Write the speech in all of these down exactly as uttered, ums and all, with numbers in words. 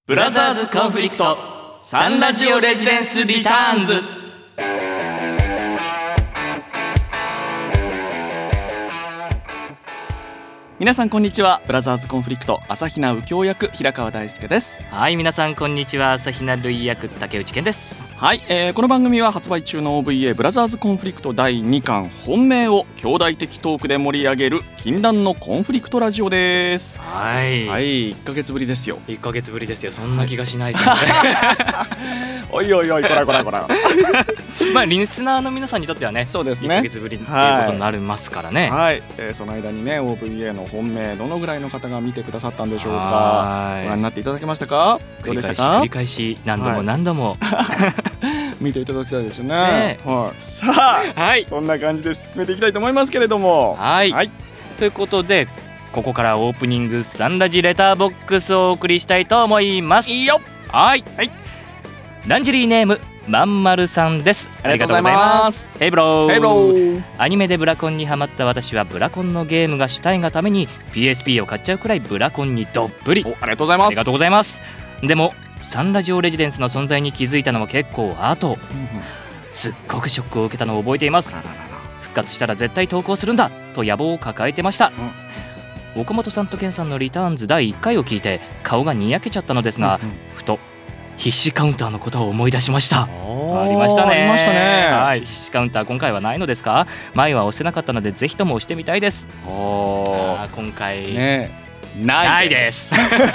ブラザーズコンフリクトサンラジオレジデンスリターンズ。皆さんこんにちは。ブラザーズコンフリクト朝比奈右京役平川大輔です。 はい、皆さんこんにちは。朝比奈類役竹内健です。 はい、えー、この番組は発売中の オーブイエー ブラザーズコンフリクトだいにかん本命を兄弟的トークで盛り上げる禁断のコンフリクトラジオです。 はい、 はい、いっかげつぶりですよ。 いっかげつぶりですよ。そんな気がしないですね、 はい、おいおいおいこらこらこらまあリスナーの皆さんにとってはね、 そうですね、 いっかげつぶりっていうことになりますからね。 はい、はい、えー、その間にね オーブイエー の本命どのぐらいの方が見てくださったんでしょうか。ご覧になっていただけましたか。どうでしたか。 繰り返し何度も何度も、 はい、見ていただきたいですよ ね, ね、 はい、さあ、はい、そんな感じで進めていきたいと思いますけれども、 はい、はい、ということでここからオープニングサンラジレターボックスをお送りしたいと思います。 いいよ。 はい、はい、ランジェリーネームまんまるさんです。ありがとうございます。ヘイブロー。 ヘイブロー。 アニメでブラコンにハマった私はブラコンのゲームがしたいがために ピーエスピー を買っちゃうくらいブラコンにどっぷり。 お、ありがとうございます。 ありがとうございます。でもサンラジオレジデンスの存在に気づいたのは結構後、すっごくショックを受けたのを覚えています。復活したら絶対投稿するんだと野望を抱えてました。うん、岡本さんとケンさんのリターンズだいいっかいを聞いて顔がにやけちゃったのですが、うんうん、ふと必死カウンターのことを思い出しました。ありましたね。 ありましたね。 はい、必死カウンター今回はないのですか。前は押せなかったのでぜひとも押してみたいです。ああ、今回、 ね、 ないです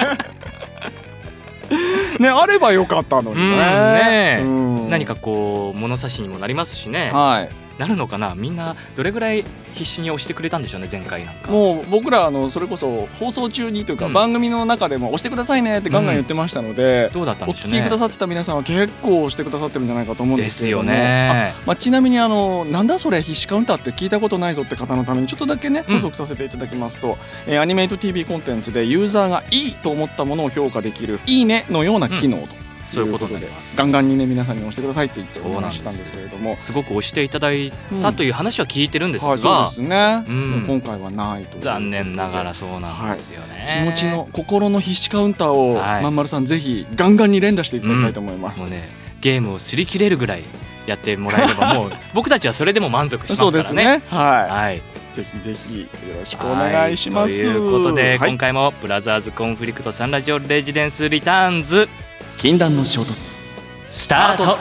ね、あればよかったのに ね, うんね、うん、 何かこう物差しにもなりますしね、 はい、 なるのかな。みんなどれぐらい必死に押してくれたんでしょうね。前回なんかもう僕らあのそれこそ放送中にというか、うん、番組の中でも押してくださいねってガンガン言ってましたので、 うん、どうだったんでしょうね。 お聞きくださってた皆さんは結構押してくださってるんじゃないかと思うんですけれども、 ですよね。 あ、まあ、ちなみにあのなんだそれ必死カウンターって聞いたことないぞって方のためにちょっとだけね補足させていただきますと、うん、えー、アニメイト ティーブイ コンテンツでユーザーがいいと思ったものを評価できるいいねのような機能と、うん、そういうことでガンガンにね皆さんに押してくださいって言ってお話したんですけれども、 すごく押していただいたという話は聞いてるんですが、 うん、はい、そうですね、 うん、 今回はないという残念ながらそうなんですよね、 はい、気持ちの心の必死カウンターを、はい、まんまるさんぜひガンガンに連打していただきたいと思います、 うん、もうねゲームを擦り切れるぐらいやってもらえればもう僕たちはそれでも満足しますからね。 そうですね、はい、 はい、 ぜひぜひよろしくお願いします、 はい、ということで、 はい、 今回もブラザーズコンフリクトサンラジオレジデンスリターンズ禁断の衝突スタート。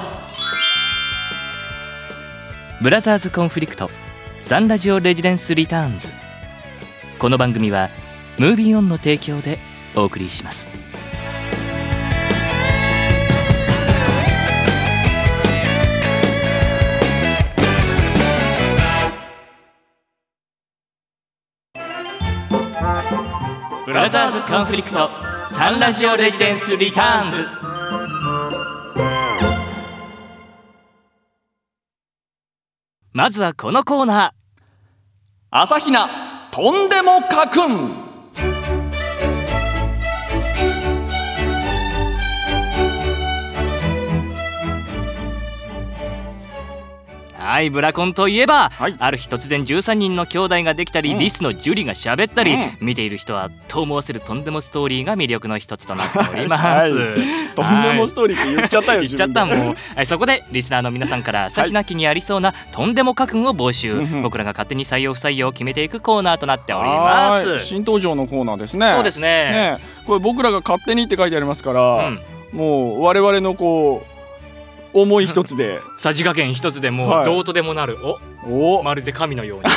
ブラザーズコンフリクトサンラジオレジデンスリターンズ。この番組はムービーオンの提供でお送りします。ブラザーズコンフリクトサンラジオレジデンスリターンズ。まずはこのコーナー、 朝比奈とんでもかくん。 はい、ブラコンといえば、 はい、 ある日突然じゅうさんにんの兄弟ができたり、うん、リスのジュリが喋ったり、うん、見ている人はと思わせるとんでもストーリーが魅力の一つとなっております、はい、 とんでもストーリーって言っちゃったよ。 言っちゃったもう、はい、そこでリスナーの皆さんから朝日奈家にありそうなとんでも家訓を募集、はい、僕らが勝手に採用不採用を決めていくコーナーとなっております。 新登場のコーナーですね。 そうです ね, ねこれ僕らが勝手にって書いてありますから、うん、もう我々のこう思い一つでさじ加減一つでもうどうとでもなる、はい、おおまるで神のように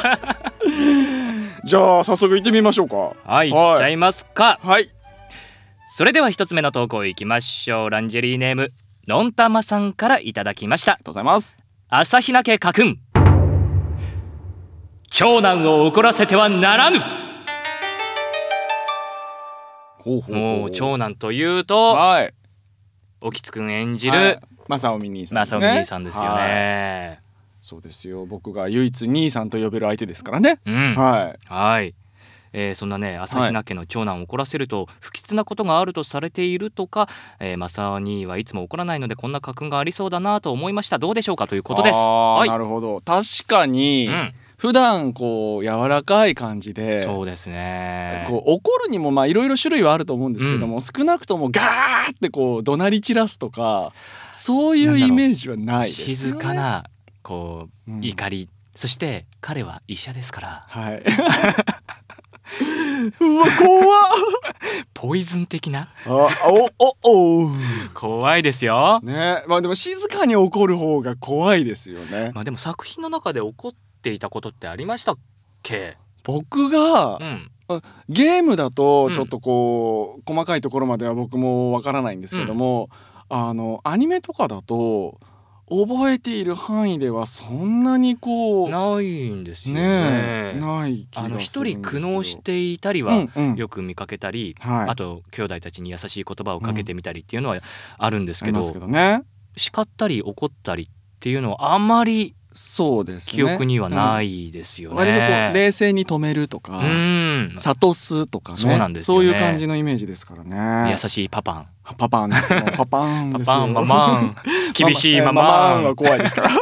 じゃあ早速行ってみましょうか。 はい、はい、行っちゃいますか。 はい、 それでは一つ目の投稿いきましょう。ランジェリーネームのんたまさんからいただきました。 ありがとうございます。 朝比奈家家訓、長男を怒らせてはならぬ。 ほうほうほう。 もう長男というと、はい、おきつくん演じる、はい、 正臣兄さんですね。 正臣兄さんですよね、はい、 そうですよ。僕が唯一兄さんと呼べる相手ですからね、うん、はい、 はい、えー、そんなね朝比奈家の長男を怒らせると不吉なことがあるとされているとか、えー、正兄はいつも怒らないのでこんな家訓がありそうだなと思いました。どうでしょうかということです。 あ、 はい、 なるほど。確かに、うん、 普段こう柔らかい感じで、 そうですね。 こう怒るにもまあいろいろ種類はあると思うんですけども、うん、少なくともガーってこう怒鳴り散らすとかそういうイメージはないですよね。 静かなこう、うん、怒り、そして彼は医者ですから、 はい、うわ怖っポイズン的な、 あおおお怖いですよね。まあでも静かに怒る方が怖いですよね。 まあでも作品の中で怒っていたことってありましたっけ？ 僕が、うん、ゲームだとちょっとこう、うん、細かいところまでは僕もわからないんですけども、うん、あのアニメとかだと覚えている範囲ではそんなにこうないんですよね。 ねない気がするんですよ。 あの一人苦悩していたりはよく見かけたり、うんうん、あと兄弟たちに優しい言葉をかけてみたりっていうのはあるんですけど、うん、けどね、叱ったり怒ったりっていうのはあんまりそうですね、 記憶にはないですよね。 割とこう冷静に止めるとか、うん、諭すとかね、 そうなんですよね。 そういう感じのイメージですからね。 優しいパパンパパンですよパパンですよパパンママン厳しいママン、 ママンは怖いですから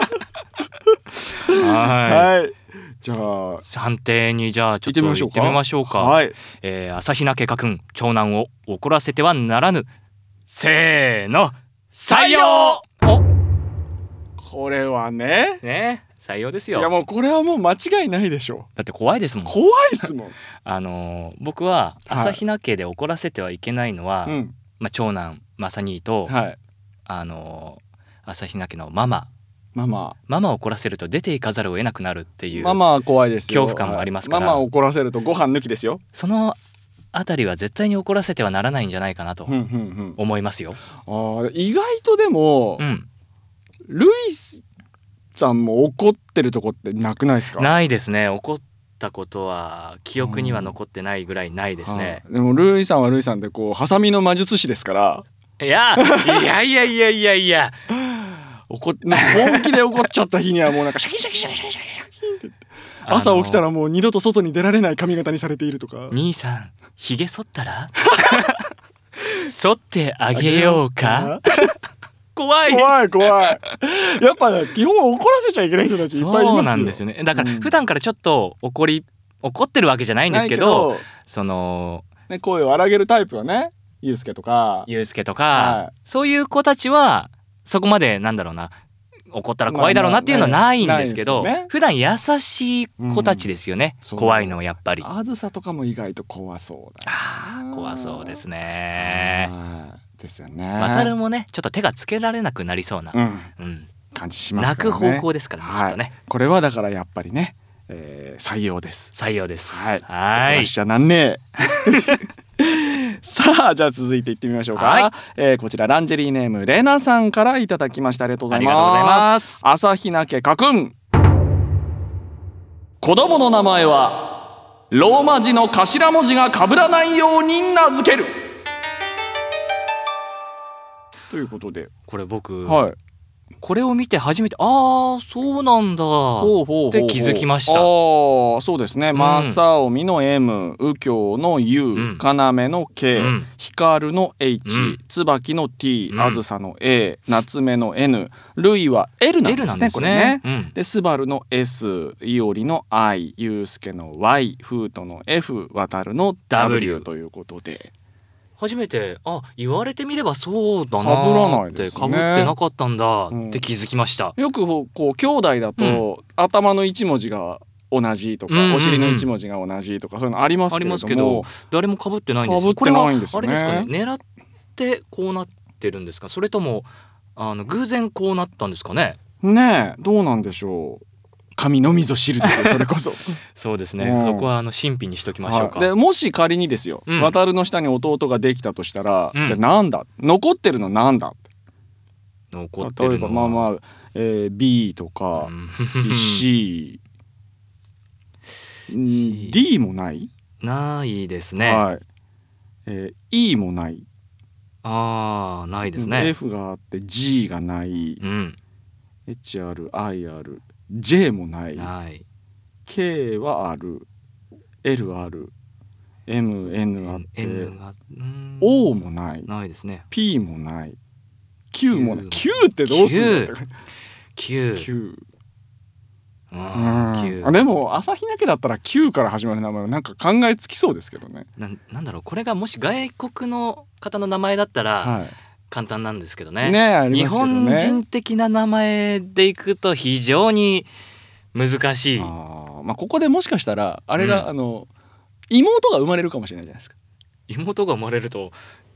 はい、はい、じゃあ判定にじゃあちょっと行ってみましょうか。はい、えー、朝比奈家家君、長男を怒らせてはならぬ、せーの採用。お、 これはねね採用ですよ。 いやもうこれはもう間違いないでしょ。 だって怖いですもん。 怖いですもんあのー、僕は朝比奈家で怒らせてはいけないのは、はい、まあ、長男正兄と、はい、あのー、朝比奈家のママママママを怒らせると出ていかざるを得なくなるっていうママは怖いですよ。 恐怖感もありますから、 はい、ママを怒らせるとご飯抜きですよ。 そのあたりは絶対に怒らせてはならないんじゃないかなと思いますよ。 うんうんうん、あ、意外とでも、うん、ルイさんも怒ってるとこってなくないですか？ ないですね。怒ったことは記憶には残ってないぐらいないですね。 でもルイさんはルイさんでこうハサミの魔術師ですから。 いやいやいやいやいやいや怒本気で怒っちゃった日にはもうなんかシャキシャキシャキシャキシャキって朝起きたらもう二度と外に出られない髪型にされているとか。 兄さんひげ剃ったら剃ってあげようか怖い怖い怖いやっぱね基本怒らせちゃいけない人たちいっぱいいますよ。 そうなんですよね。だから普段からちょっと怒り怒ってるわけじゃないんですけど、その、 ね、声を荒げるタイプはね、ゆうすけとかゆうすけとか、はい、そういう子たちはそこまでなんだろうな、怒ったら怖いだろうなっていうのはないんですけど、まあまあね、普段優しい子たちですよね、うん、怖いのはやっぱり。 あずさとかも意外と怖そうだ。 あ、怖そうですね。 ですよね。 渡るもねちょっと手がつけられなくなりそうな、うんうん、 感じしますからね。泣く方向ですからね、はい、きっとね。 これはだからやっぱりね、えー、採用です。 採用です。 はい。はい。じゃなんねさあじゃあ続いていってみましょうか。はい、えー、こちらランジェリーネームレナさんからいただきました。ありがとうございます。ありがとうございます。朝比奈家家君、子供の名前はローマ字の頭文字が被らないように名付けるということで、 これ僕、はい、これを見て初めて、ああそうなんだって気づきました。 ああそうですね、うん、正臣の M、 右京の U、うん、要の K、うん、光の H、うん、椿の T、うん、あずさの A、夏目の N、 ルイは L なんですね、これね、うん、でスバルの S、 イオリの I、 ユウスケの Y、 フートの F、 渡るの W ということで、 初めてあ言われてみればそうだなーってかぶってなかったんだって気づきました、 うん、よくこう兄弟だと、うん、頭の一文字が同じとか、うんうんうん、お尻の一文字が同じとかそういうのありますけれども、ありますけど誰もかぶってないんですよ。 被ってないんですよね。 これはあれですかね、狙ってこうなってるんですか、それともあの偶然こうなったんですかね。 ねえどうなんでしょう。神のみぞ知るですよそれこそそうですね、うん、そこはあの神秘にしときましょうか、 はい、でもし仮にですよ、うん、渡るの下に弟ができたとしたら、うん、じゃあなんだ残ってるのなんだ残ってるのは例えばまあまあ、えー、B とか、うん、C D もないないですね、 はい、えー、E もない、 あーないですね、 F があって G がない、うん、H ある I あるJ もない、ない、K はある、 L ある、 M、N あって、N が、O もない、 ないですね、 P もない、Q もない。 Q ってどうするの？ Q、 Q うんうん Q あでも朝日奈家だったら Q から始まる名前はなんか考えつきそうですけどね。 な, なんだろうこれがもし外国の方の名前だったらは簡単なんですけどい、 ね。 ねあり日ますけどね。 本人的な名前でいくと非常に難しい。 あー、まあ、ここでもしかしたらあれが、 うんあの妹が生まれるかもしれないじゃないですか。 妹が生まれると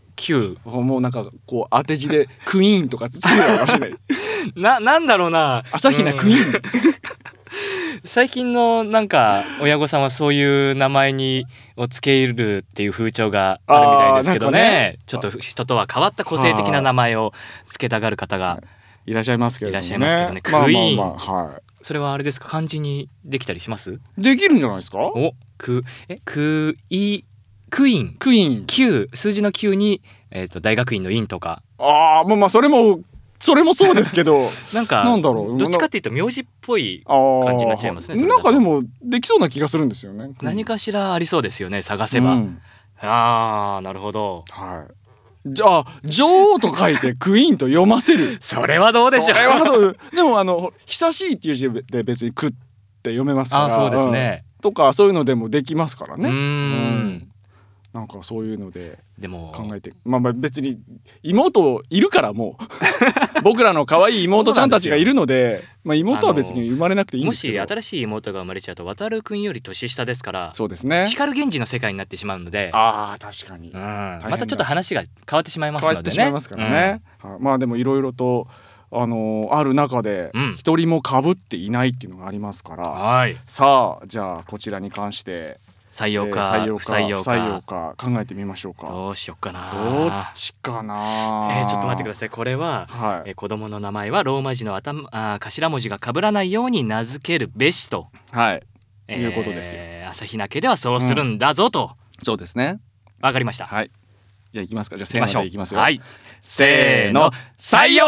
Q もうなんかこう当て字でクイーンとかつけるかもしれない。 な, なんだろうな朝比奈クイーン、 最近のなんか親御さんはそういう名前にをつけるっていう風潮があるみたいですけど ね, あーなんかねちょっと人とは変わった個性的な名前をつけたがる方がいらっしゃいますけれどもね。 いらっしゃいますけどねまあクイーンまあまあ、はそれはあれですか漢字にできたりします？ い、できるんじゃないですか。 おくえくいクイーンクイーン、 きゅう数字のきゅうに、えー、と大学院の院とかああまあまあそれもそれもそうですけどなんかなんだろうどっちかっていうと名字っぽいあー感じになっちゃいますねそれだとなんかでもできそうな気がするんですよね。 何かしらありそうですよね探せば、 うんあーなるほどはい、じゃあ女王と書いてクイーンと読ませるそれはどうでしょうそれはどうでもあの久しいっていう字で別にクって読めますからあそうですね、 うんとかそういうのでもできますからね。 うーんうんなんかそういうのででも考えてまあまあ別に妹いるからもう僕らの可愛い妹ちゃんたちがいるのでまあ妹は別に生まれなくていいんもですけどし新しい妹が生まれちゃうと渡るくんより年下ですからそうですね。 光源氏の世界になってしまうのであー確かにうん変だまたちょっと話が変わってしまいます変わのでねってしまいますからね、はいまあでもいろいろとあのーある中でうん一人も被っていないっていうのがありますから、 うんはいさあじゃあこちらに関して採用か、 えー採用か不採用不採用かか考えてみましょうか。 どうしよっかなどっちかな、 えーちょっと待ってくださいこれは、 はいえー子供の名前はローマ字の頭あー頭文字が被らないように名付けるべしと、 はいえーいうことですよ朝日奈家ではそうするんだぞと、 そうですね。 わかりました。 はいじゃあいきますか。じゃあせーの行きましょうでいきますよ。 はいせーの採用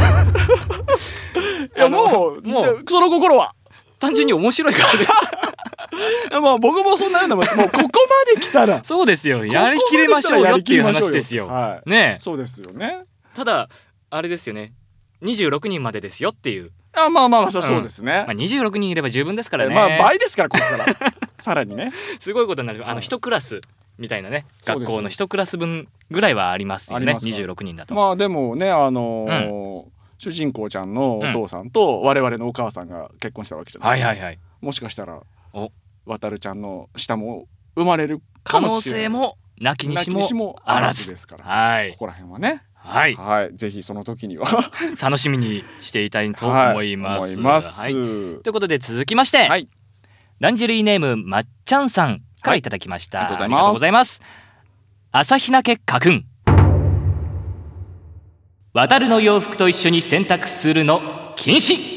いやもうもうでその心は単純に面白いからですまあ僕もそんなようなもんですもうここまで来たらそうですよやりきれましょうよっていう話ですよはいねえそうですよね。 ただあれですよねにじゅうろくにんまでですよっていう、 あまあまあまあそうですね、 まあ、にじゅうろくにんいれば十分ですからね、 まあ倍ですからここからさらにねすごいことになるあのはい一クラスみたいなねそうです学校の一クラス分ぐらいはありますよねありますかにじゅうろくにんだと、 まあでもねあのー主人公ちゃんのお父さんと我々のお母さんが結婚したわけじゃないですか、 はいはいはいもしかしたらお渡るちゃんの下も生まれるか可能もしれない性もなきにしなきにしももあらあらずずですから、 はいここら辺はねはいはいぜひその時には楽しみにしていたいと思います、 はい、思います、 はいということで続きまして、 はいランジェリーネームまっちゃんさんからいただきました、 はいありがとうありがとうございます。朝比奈家家訓渡るの洋服と一緒に洗濯するの禁止。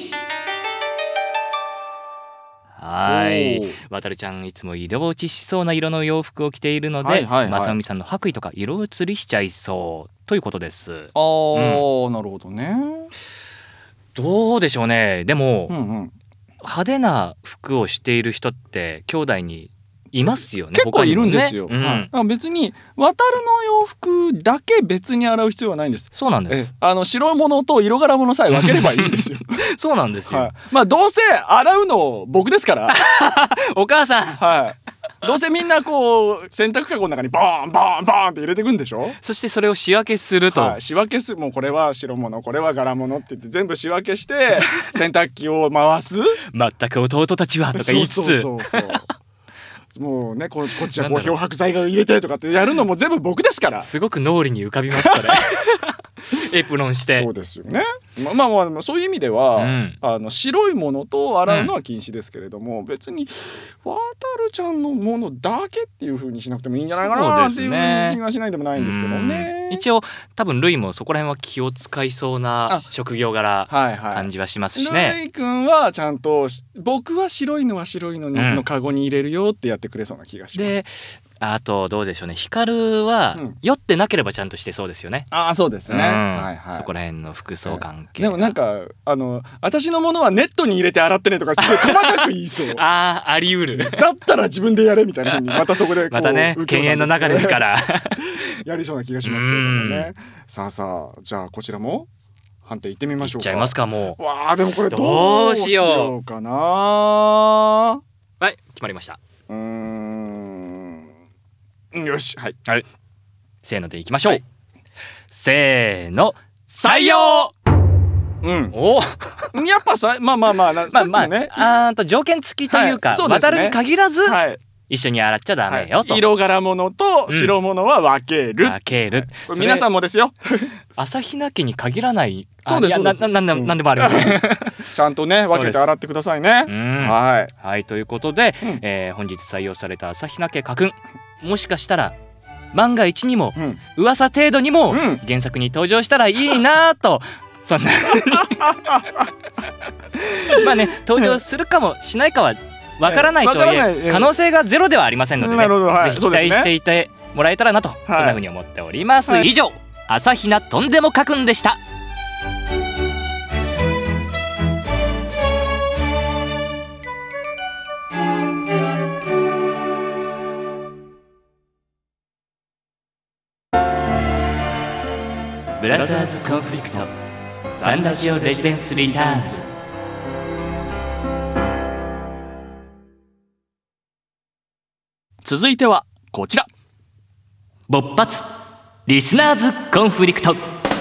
はいおー渡るちゃんいつも色落ちしそうな色の洋服を着ているので、 はいはいはいまさみさんの白衣とか色移りしちゃいそうということです。 あー、なるほどね。 どうでしょうね。でも、 うんうん派手な服をしている人って兄弟にいますよね。 結構いるんですよ、 他にもねうんはい、あ別に渡るの洋服だけ別に洗う必要はないんです。 そうなんでえす。 あの白物と色柄物さえ分ければいいんですよそうなんですよ、 はい、まあどうせ洗うの僕ですからお母さんはいどうせみんなこう洗濯かごの中にボーンボーンボーンって入れていくんでしょ。 そしてそれを仕分けすると、 はい、仕分けすもうこれは白物これは柄物って言って全部仕分けして洗濯機を回す全く弟たちはとか言いつつそうそうそうそうもうね こ, こっちはこう漂白剤が入れてとかってやるのも全部僕ですからすごく脳裏に浮かびますそれエプロンしてそうですよね。ままあまあまあそういう意味では、 うんあの白いものと洗うのは禁止ですけれども、別に渡るちゃんのものだけっていう風にしなくてもいいんじゃないかなっていう気がしないでもないんですけどね。 うん一応多分ルイもそこら辺は気を使いそうなあ職業柄はいはい。 感じはしますしルね。 イ君はちゃんと僕は白いのは白いのに、 うんのカゴに入れるよってやってくれそうな気がします。 であとどうでしょうね、ヒカルはうん酔ってなければちゃんとしてそうですよね。 ああそうですね。 うんはいはい。 そこら辺の服装関係、 でもなんかあの私のものはネットに入れて洗ってねとかすごい細かく言いそう。 あーあり得るだったら自分でやれみたいな風にまたそこでこうまたね右京さんと犬猿の中ですからやりそうな気がしますけれどもね。さあさあじゃあこちらも判定いってみましょうか。 いっちゃいますか。もうわあでもこれどうしようかな。ははい決まりました。 うーんよしはい、 はい、せーのでいきましょう、 はい、 せーの採用。 うん、 おやっぱさまあまあまあなまあまあ、 ね、 あーと条件付きというか、 はいそうですね、 渡るに限らず、 はい、 一緒に洗っちゃダメよと、 はい、色柄物と白物は分ける、 分ける、 これ皆さんもですよ朝比奈家に限らない。 そうですそうです、 ななななんでもありますねちゃんとね分けて洗ってくださいね。はい、 はい、ということで、 うん、 えー、本日採用された朝比奈家家訓、もしかしたら万が一にも、 うん、 噂程度にも、 うん、 原作に登場したらいいなとそんなまあね登場するかもしないかはわからないとはいえ可能性がゼロではありませんのでね、はい、ぜひ期待していてもらえたらなと、はい、そんな風に思っております、はい、以上朝比奈とんでも家訓でした。ブラザーズコンフリクトサンラジオレジデンスリターンズ。 続いてはこちら、 勃発リスナーズコンフリクト。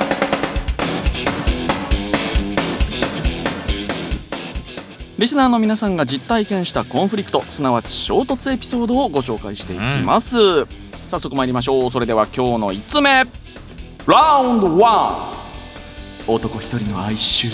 リスナーの皆さんが実体験したコンフリクト、すなわち衝突エピソードをご紹介していきます、うん、早速参りましょう。それでは今日のいつつめ、ラウンドワン、男一人の哀愁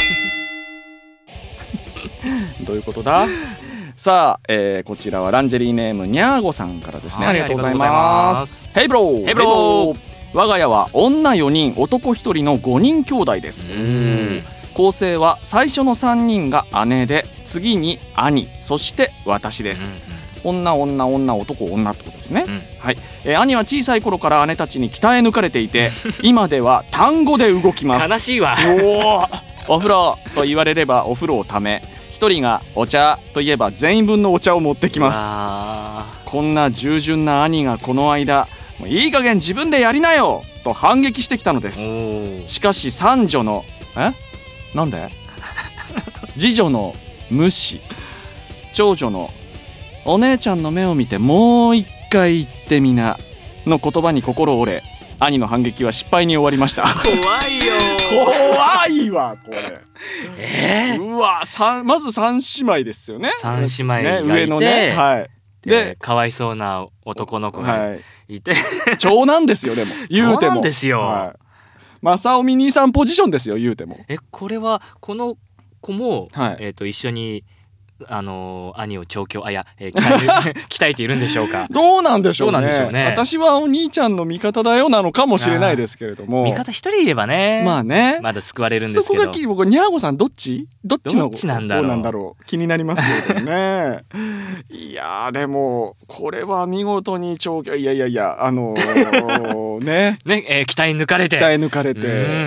どういうことださあ、えー、こちらはランジェリーネームにゃーごさんからですね。ありがとうございます。ヘイブロー、 ヘイブロー。 我が家は女よにん男ひとりのごにん兄弟です。構成は最初のさんにんが姉で、次に兄、そして私です、うんうん、女女女男女ってことですね、うん、はい、えー、兄は小さい頃から姉たちに鍛え抜かれていて今では単語で動きます。 悲しいわ。 おお風呂と言われればお風呂をため、一人がお茶といえば全員分のお茶を持ってきます。こんな従順な兄がこの間、もういい加減自分でやりなよと反撃してきたのです。しかし三女のえなんで次女の無視、長女のお姉ちゃんの目を見てもう一回言ってみなの言葉に心折れ、兄の反撃は失敗に終わりました。 怖いよ。 怖いわこれ。 えー、 うわまず三姉妹ですよね。 三姉妹がいて、 ね、上のね、はい、 でかわいそうな男の子がいて、 はい、長男ですよ。でも言うても長男ですよ、はい、 正臣兄さんポジションですよ言うても。 えこれはこの子も、 はい、 えー、と一緒にあのー、兄を調教あや、えー、鍛, え鍛えているんでしょうか。 どうなんでしょう ね, うなんでしょうね。 私はお兄ちゃんの味方だよなのかもしれないですけれども、 味方一人いればね、 まあね、 まだ救われるんですけど、 そこが僕ニャーゴさんどっちどっちのどっちなんだろう、 どうなんだろう気になりますけれどもねいやでもこれは見事に調教、いやいやいやあのー、ねね、えー、鍛え抜かれて鍛え抜かれて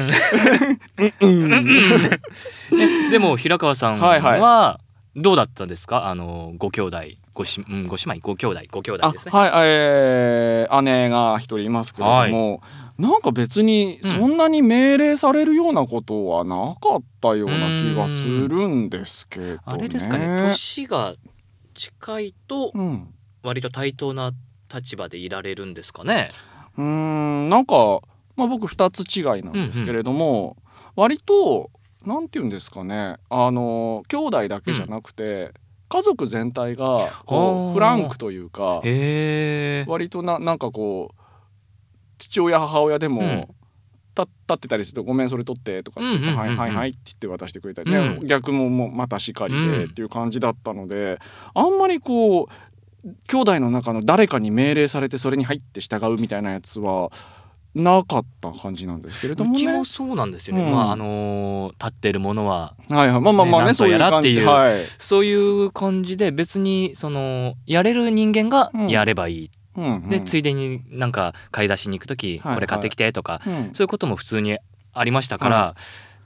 でも平川さんは、はいはい、どうだったですか？あのご兄弟ごし、うん、ご姉妹ご兄弟ご兄弟ですね。 はい、えー、姉が一人いますけれども、はい、なんか別にそんなに命令されるようなことはなかったような気がするんですけどね。 あれですかね、年が近いと割と対等な立場でいられるんですかね。 うーんなんか、まあ、僕ふたつ違いなんですけれども、うんうん、割となんて言うんですかね、あの兄弟だけじゃなくて、うん、家族全体がこうフランクというか、 へー、 割と な, なんかこう父親母親でも、うん、立ってたりするとごめんそれ取ってとかって言って、うんうんうんうん、はいはいはいって言って渡してくれたりね、うん、逆ももうまたしかりでっていう感じだったので、うん、あんまりこう兄弟の中の誰かに命令されてそれに入って従うみたいなやつはなかった感じなんですけれどもね。 うちもそうなんですよね、うん、まああのー、立ってるものは、 はいはい、まあまあまあね、そういう感じ、はい、 そういう感じで別にそのやれる人間がやればいい、うんうんうん、でついでになんか買い出しに行くとき、はいはい、これ買ってきてとか、うん、そういうことも普通にありましたから、は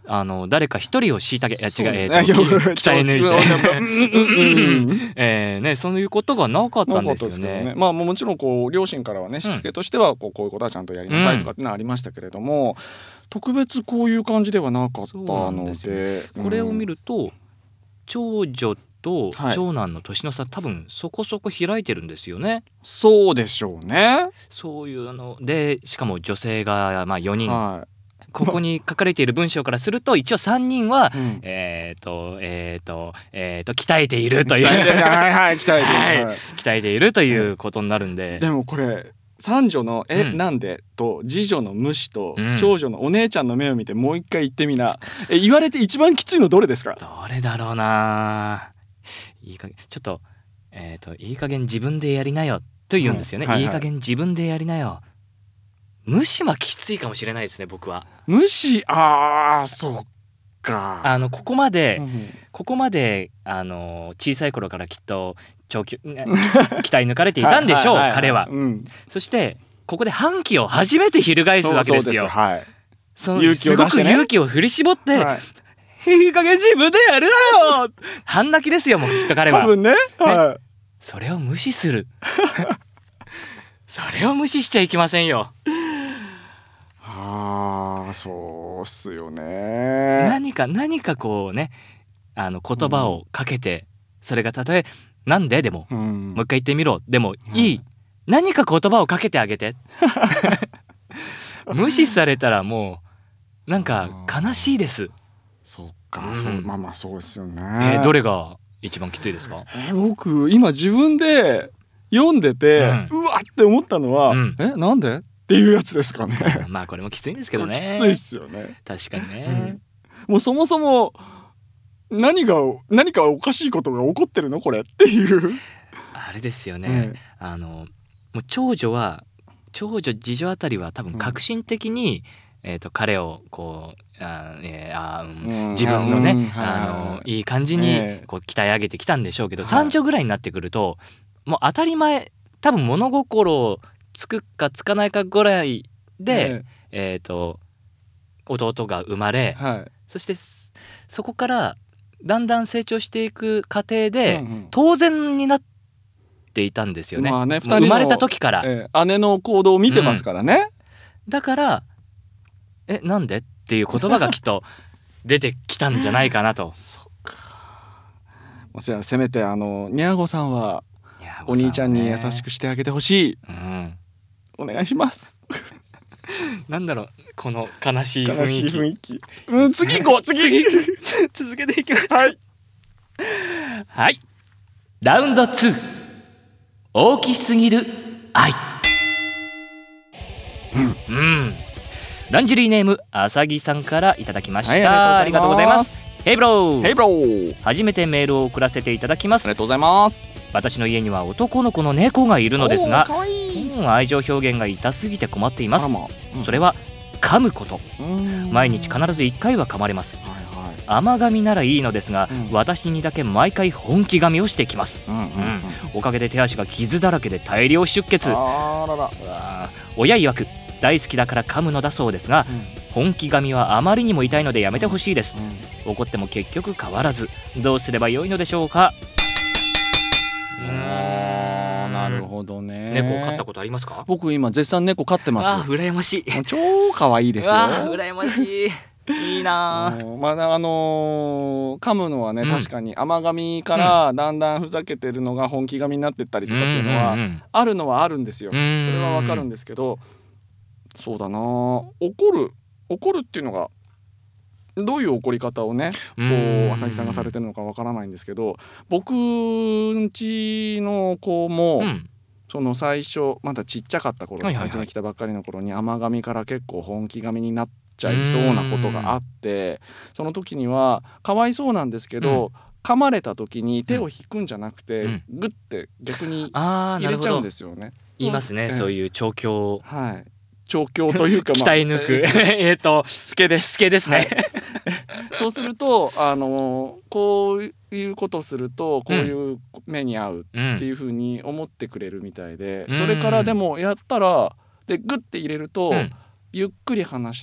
あの誰か一人を虐げいや違う、えそうねーとき鍛え抜いてうんうんうんえーね、そういうことがなかったんですよなかったですけどね。 ね。まあもちろんこう両親からはね、しつけとしてはこうこういうことはちゃんとやりなさいとかってのはありましたけれども、特別こういう感じではなかったそうなんのですよで、 これを見るると長女とはい長男の年の差、多分そこそこ開いてるんですよね。 そうでしょうね。 そういうので、しかも女性がまあよにん、 はここに書かれている文章からすると一応さんにんは、 い。うんえっ、とえっ、とえっ、と鍛えているという鍛えてはいはい鍛えてるはいはい鍛えているということになるんで、 でもこれ三女の「え、 うんなんで?」と次女の無視とうん長女のお姉ちゃんの目を見てもう一回言ってみな。え言われて一番きついのどれですか？ どれだろうな。いい加減ちょっとえっ、といい加減自分でやりなよと言うんですよね、 はいはいはいいい加減自分でやりなよ。無視はきついかもしれないですね、僕は。 無視あーそっか。 あのここまで、 うんここまであの小さい頃からきっと長期ね鍛え抜かれていたんでしょう、 いいい彼は。 うんそしてここで反旗を初めて翻すわけですよ。 そうそうはいその勇気を出してねすごく勇気を振り絞って、 はいいい加減自分でやるなよ半泣きですよ、もうきっと彼は。 多分ねはいそれを無視するそれを無視しちゃいけませんよ。 あーそうっすよね。 何か何かこうね、あの言葉をかけて、それがたとえなんででも、 うんもう一回言ってみろでもいい、何か言葉をかけてあげて無視されたらもうなんか悲しいです。 そっか、 うんそうまあまあそうですよね。 えーどれが一番きついですか？ えー僕今自分で読んでて、 ううわって思ったのは、 うんえなんでっていうやつですかね。 まあこれもきついんですけどね。 きついっすよね。 確かにね、 もうそもそも何が何かおかしいことが起こってるのこれっていう。 あれですよね、 ええあのもう長女は長女次女あたりは多分革新的に、えー、と彼をこうあ、えーあーうんうん自分のね、 うんあのはいいい感じにええこう鍛え上げてきたんでしょうけど、 はいさん女ぐらいになってくるともう当たり前、多分物心つくかつかないかぐらいで、えー、と弟が生まれ、 はいそしてそこからだんだん成長していく過程で、 うんうん当然になっていたんですよね。 まあねもう二人の生まれた時から、 ええ姉の行動を見てますからね。 だからえなんでっていう言葉がきっと出てきたんじゃないかなと。 そっか。もしせめてあのニャーゴさんはいやお兄ちゃんに優お子さしくしてあげてほしい。 んはね、 お願いします。 うん、なんだろうこの悲しい雰悲しい囲気雰囲気。うん次行こう次。 続けていきます。 はい。 はいラウンドツー、大きすぎる愛。うん、うんランジュリーネームあさぎさんからいただきました、 はいありがとうございます。ヘイブロー、 ヘイブロー。 初めてメールを送らせていただきます。 ありがとうございます。 私の家には男の子の猫がいるのですが、 可愛い。 うん愛情表現が痛すぎて困っています。 あらまうんそれは噛むこと。 うん毎日必ずいっかいは噛まれます。 はいはい。 甘噛みならいいのですが、 うん私にだけ毎回本気噛みをしてきます。 うんうんうん。 おかげで手足が傷だらけで大量出血。うわあらら。 ー親曰く大好きだから噛むのだそうですが、本気噛みはあまりにも痛いのでやめてほしいです。怒っても結局変わらず、どうすればよいのでしょうか。うーんあーなるほどね。 猫を飼ったことありますか？ 僕今絶賛猫飼ってます。 あー羨ましい。 もう超可愛いですよ。 あー羨ましい。いいなー。 うんまああのー噛むのはね、 うん確かに甘噛みからだんだんふざけてるのが本気噛みになってったりとかっていうのはんんんあるのはあるんですよ。そうんれはわかるんですけど、そうだな怒る怒るっていうのがどういう怒り方をねこう浅木さんがされてるのかわからないんですけど、僕んちの子も、 うんその最初まだちっちゃかった頃はいはいはい最初に来たばっかりの頃に甘噛みから結構本気噛みになっちゃいそうなことがあって、その時にはかわいそうなんですけど、噛まれた時に手を引くんじゃなくて、 うんグッて逆にあーなるほど入れちゃうんですよね。 言いますね、 ええそういう調教はい調教というか、まあ鍛え抜くえっとしつけです。 しつけですね、 はいそうするとあのこういうことするとこういう目に遭ううんっていう風に思ってくれるみたいで、 うんそれからでもやったらでグッて入れると、 うんゆっくり離して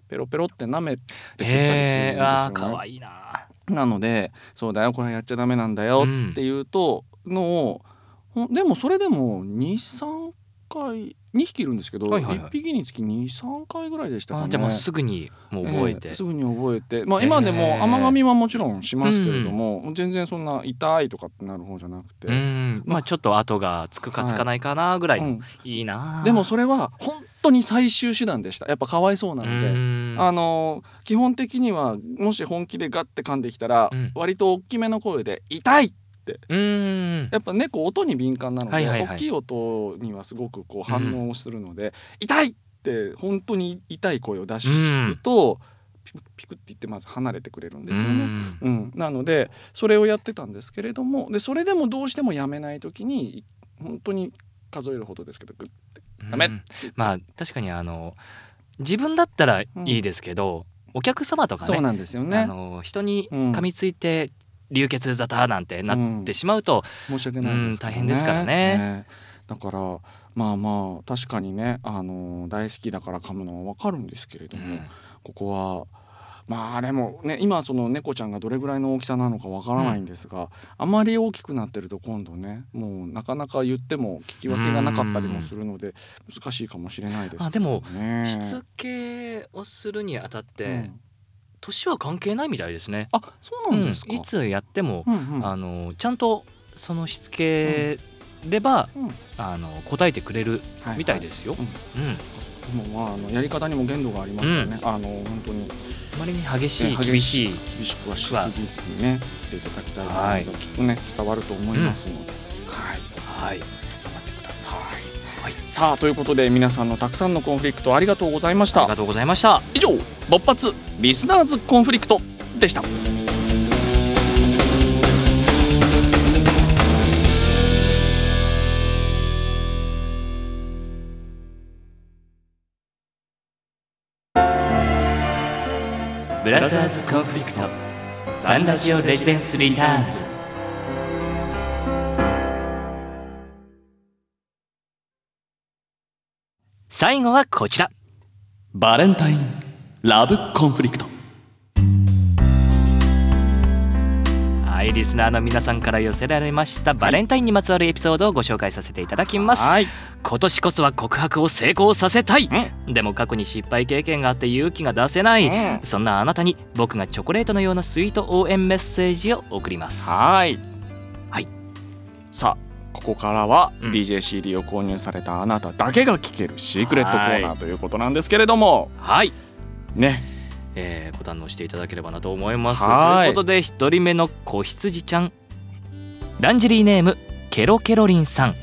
ペロペロって舐めてくったりするんですよへね。 ーあーかわいいな。 なのでそうだよこれやっちゃダメなんだよっていうとのを、ほんでもそれでもにさんかいにひきいるんですけど、 はいはいはいいっぴきにつきにさんかいぐらいでしたかね。 あじゃあもうすぐにもう覚えて、 ええすぐに覚えて、まあ、今でも甘噛みはもちろんしますけれども、全然そんな痛いとかってなる方じゃなくて、 うんまあちょっと後がつくかつかないかなぐらいの、 うんいいな。 でもそれは本当に最終手段でした。やっぱかわいそうなので、 うんあの基本的にはもし本気でガッて噛んできたら、 うん割と大きめの声で痛いってうんやっぱ猫音に敏感なので、 はいはいはい大きい音にはすごくこう反応をするので、痛いって本当に痛い声を出すと、ピクピクって言ってまず離れてくれるんですよね。うん、なのでそれをやってたんですけれども、でそれでもどうしてもやめない時に本当に数えるほどですけどグッてうんやめっまあ確かにあの自分だったらいいですけど、お客様とかね、 そうなんですよね。 あの人にうん噛みついて流血沙汰なんてなってしまうと、 申し訳ないですからね、 うん大変ですからねねだからまあまあ確かにね、あの大好きだから噛むのは分かるんですけれども、 うんここはまあでもね、今その猫ちゃんがどれぐらいの大きさなのかわからないんですが、あまり大きくなってると今度ねもうなかなか言っても聞き分けがなかったりもするので難しいかもしれないですけどね。 しつけをするにあたって、 うん年は関係ないみたいですね。 あ、そうなんですか。 うんいつやっても、 うんうんあのちゃんとそのしつければ、 うんあの答えてくれるみたいですよ。 はいはいうんでもまああのやり方にも限度がありますからね、あの本当にあまりに激しい、 ね厳しい厳しくはしすぎずにねやっていただきたいな、はい、きっとね伝わると思いますので、はい、はい、頑張ってください。はい、さあということで皆さんのたくさんのコンフリクトありがとうございました。 ありがとうございました。 以上勃発リスナーズコンフリクトでした。 ブラザーズコンフリクトサンラジオレジデンスリターンズ。最後はこちら、 バレンタインラブコンフリクト。 はい、リスナーの皆さんから寄せられましたバレンタインにまつわるエピソードをご紹介させていただきます。 はい、 今年こそは告白を成功させたい、うん、でも過去に失敗経験があって勇気が出せない、うん、そんなあなたに僕がチョコレートのようなスイート応援メッセージを送ります。 はい、 はい、 さあここからは、 うん、 ディージェー シーディー を購入されたあなただけが聞けるシークレットコーナーということなんですけれども、 はいね、 えー、ご堪能していただければなと思います。 はいということでひとりめの子羊ちゃん、ランジェリーネームケロケロリンさん、はい、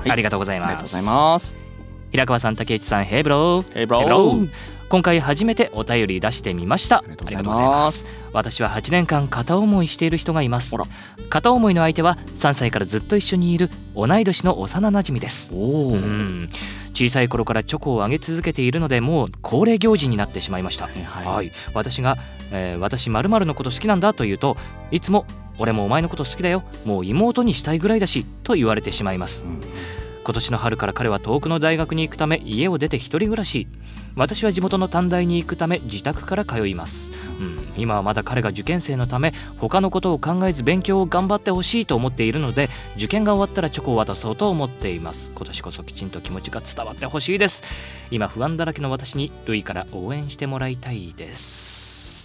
ありがとうございます。 ありがとうございます。 平川さん、竹内さん、ヘイブロー、 ヘイブロー。 今回初めてお便り出してみました。 ありがとうございます。 私ははちねんかん片思いしている人がいます。片思いの相手はさんさいからずっと一緒にいる同い年の幼馴染です。 おー、 うん、小さい頃からチョコをあげ続けているのでもう恒例行事になってしまいました。はいはいはい、私が、えー、私〇〇のこと好きなんだと言うと、いつも俺もお前のこと好きだよ、もう妹にしたいぐらいだしと言われてしまいます。うん、今年の春から彼は遠くの大学に行くため家を出て一人暮らし、私は地元の短大に行くため自宅から通います。うん、今はまだ彼が受験生のため他のことを考えず勉強を頑張ってほしいと思っているので、受験が終わったらチョコを渡そうと思っています。今年こそきちんと気持ちが伝わってほしいです。今不安だらけの私にルイから応援してもらいたいです。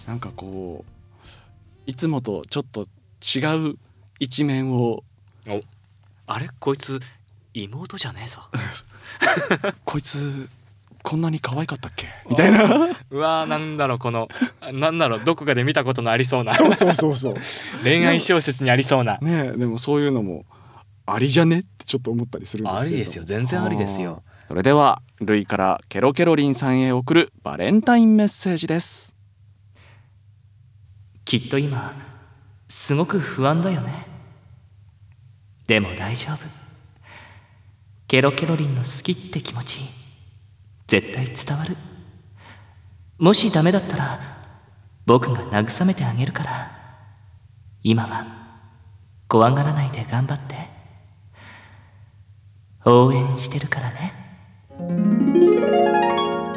なんかこういつもとちょっと違う一面を、 おあれこいつ妹じゃねえぞこいつこんなに可愛かったっけみたいなうわー、なんだろうこのなんだろうどこかで見たことのありそうなそうそうそうそう恋愛小説にありそうなね。えでもそういうのもありじゃねってちょっと思ったりするんですけど。 ありですよ、全然ありですよ。 それではルイからケロケロリンさんへ送るバレンタインメッセージです。 きっと今すごく不安だよね。でも大丈夫。ケロケロリンの好きって気持ち絶対伝わる。もしダメだったら僕が慰めてあげるから、今は怖がらないで頑張って。応援してるからね。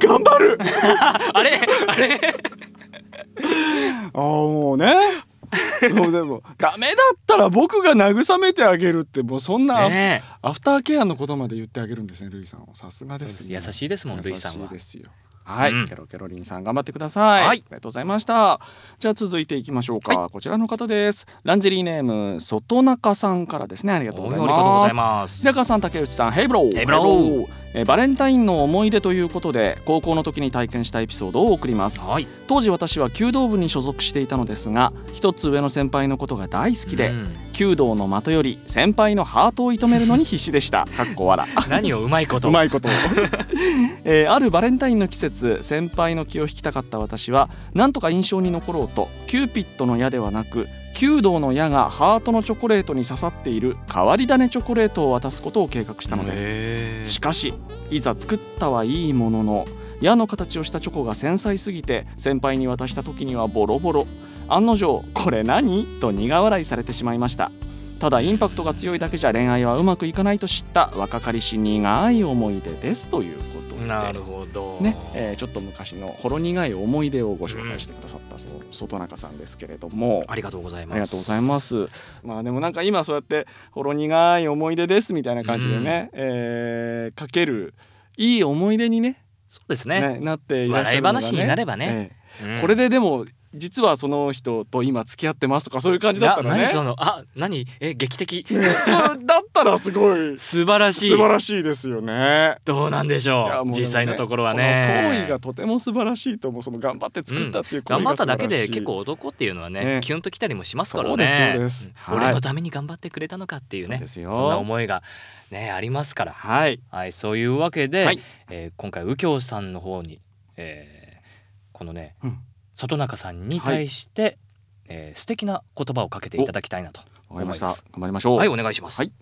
頑張るあれあれあもうねもうでもダメだったら僕が慰めてあげるってもうそんなアフ、 ね、 アフターケアのことまで言ってあげるんですね。ルイさんはさすがですね。 優しいですもんルイさんは。 優しいですよ。はい、 うん、 ケロケロリンさん頑張ってください、はい、ありがとうございました。じゃあ続いていきましょうか、はい、こちらの方です。ランジェリーネーム外中さんからですね。ありがとうございます。平川さん、竹内さん、ヘイブロー、 ヘイブロー。 えバレンタインの思い出ということで高校の時に体験したエピソードを送ります、はい、当時私は弓道部に所属していたのですが一つ上の先輩のことが大好きで、うん、弓道の的より先輩のハートを射止めるのに必死でしたかっこ笑何をうまいことうまいこと、えー、あるバレンタインの季節先輩の気を引きたかった私はなんとか印象に残ろうとキューピッドの矢ではなく弓道の矢がハートのチョコレートに刺さっている変わり種チョコレートを渡すことを計画したのです。しかしいざ作ったはいいものの矢の形をしたチョコが繊細すぎて先輩に渡した時にはボロボロ。案の定これ何と苦笑いされてしまいました。ただインパクトが強いだけじゃ恋愛はうまくいかないと知った若かりし苦い思い出ですということで、 なるほど、 ねえー、ちょっと昔のほろ苦い思い出をご紹介してくださった、うん、外中さんですけれども、 ありがとうございます。 ありがとうございます。まあでもなんか今そうやってほろ苦い思い出ですみたいな感じでね、うんえー、かけるいい思い出にね、 そうですね、 ねなっていらっしゃるのがね、 笑い話になればね、 えーうん、これででも実はその人と今付き合ってますとかそういう感じだったらね、 何そのあ何え劇的、 ね、それだったらすごい素晴らしい素晴らしいですよね。 どうなんでしょう、ね、実際のところはね、 この行為がとても素晴らしいと思う。その頑張って作ったっていう行為が素晴らしい、うん、頑張っただけで結構男っていうのは ね, ねキュンときたりもしますからね。 そうですそうです、 うん、俺のために頑張ってくれたのかっていうね、 そうですよ、そんな思いがねありますから、 はい、 はい、そういうわけで、 はいえー、今回右京さんの方に、えー、このね、うん外中さんに対して、はいえー、素敵な言葉をかけていただきたいなと思います。 わかりました。頑張りましょう。 はい、お願いします。はい、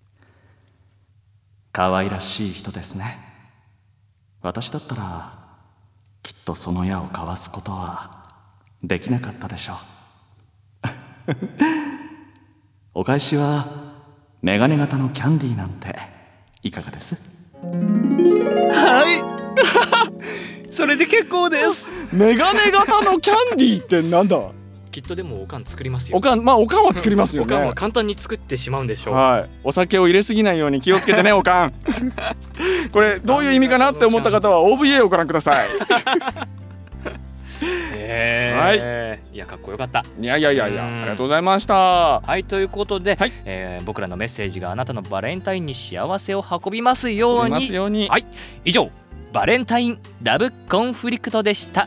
可愛らしい人ですね。私だったらきっとその矢をかわすことはできなかったでしょうお返しはメガネ型のキャンディーなんていかがです？ はいそれで結構です。 メガネ型のキャンディーってなんだ？ きっとでもおかん作りますよ。 おかん、まあおかんは作りますよね。 おかんは簡単に作ってしまうんでしょう。 はい。お酒を入れすぎないように気をつけてねおかん。これどういう意味かなって思った方は オーブイエー をご覧ください。 えー、はい。いやかっこよかった。 いやいやいやいや、ありがとうございました。 はい、ということで、はいえー、僕らのメッセージがあなたのバレンタインに幸せを運びますように。 ますように。 はい。以上バレンタインラブコンフリクトでした。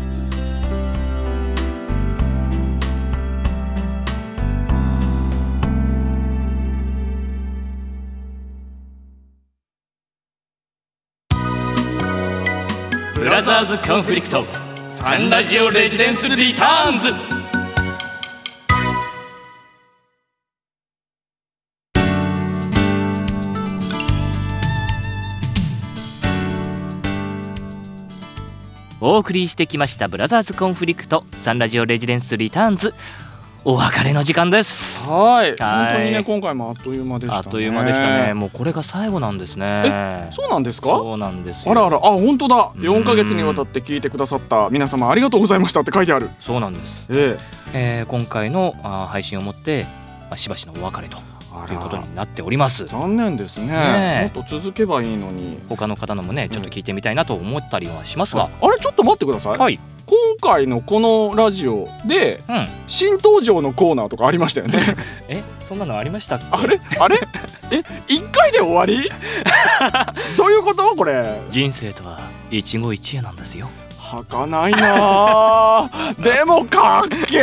ブラザーズコンフリクトサンラジオレジデンスリターンズ。お送りしてきましたブラザーズコンフリクトサンラジオレジデンスリターンズ、お別れの時間です。 はい、本当にね今回もあっという間でしたね。 あっという間でしたね。もうこれが最後なんですね。 え、そうなんですか？ そうなんですよ。 あらあら、あ、本当だ。よんかげつにわたって聞いてくださった皆様ありがとうございましたって書いてある。 そうなんです。 えええー、今回のあ配信をもって、まあ、しばしのお別れとということになっております。 残念です ね, ねもっと続けばいいのに。 他の方のもねちょっと聞いてみたいなと思ったりはしますが、 うん、あれちょっと待ってください。はい、今回のこのラジオで、うん、新登場のコーナーとかありましたよね。 え、そんなのありましたっけ？ あれあれえ、いっかいで終わり？どういうことこれ？ 人生とは一期一会なんですよ。 はかないな。でもかっけ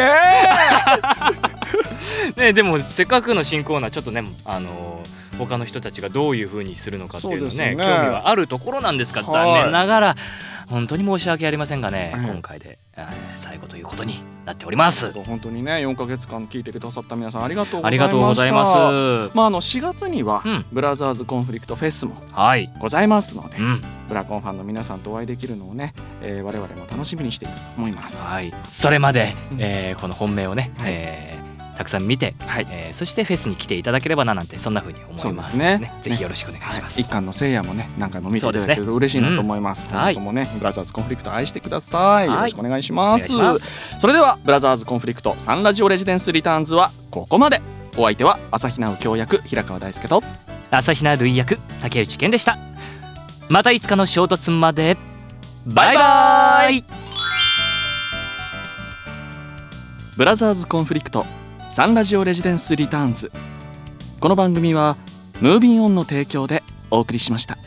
ー。 ね、でもせっかくの新コーナーちょっとね、あのー、他の人たちがどういう風にするのかっていうの ね, ね興味はあるところなんですが、残念ながら本当に申し訳ありませんがね、はい、今回で、えー、最後ということになっております。 本当にねよんかげつかん聞いてくださった皆さんありがとうございました。 ありがとうございます。 まあ、あのしがつには、うん、ブラザーズコンフリクトフェスもございますので、はい、うん、ブラコンファンの皆さんとお会いできるのをね、えー、我々も楽しみにしていると思います。 はい、それまで、うん、えー、この本命をね、はい、えーたくさん見て、 はいえーそしてフェスに来ていただければななんてそんな風に思いますそうですねぜひよろしくお願いします、 はい、一巻のせいやもね何回も見ていただけるそうですねと嬉しいなと思います。 うん今後ともね、ブラザーズコンフリクト愛してください。 はいよろしくお願いします。 お願いしますそれではブラザーズコンフリクトサンラジオレジデンスリターンズはここまで。お相手は朝日奈京役平川大輔と朝比奈類役竹内健でした。またいつかの衝突までバイバイ。 ブラザーズコンフリクトサンラジオレジデンスリターンズ。この番組はムービンオンの提供でお送りしました。